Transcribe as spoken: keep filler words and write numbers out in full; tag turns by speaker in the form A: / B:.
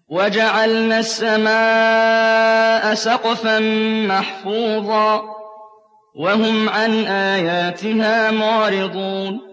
A: وَجَعَلْنَا السَّمَاءَ سَقْفًا مَّحْفُوظًا وَهُمْ عَنْ آيَاتِهَا مُعْرِضُونَ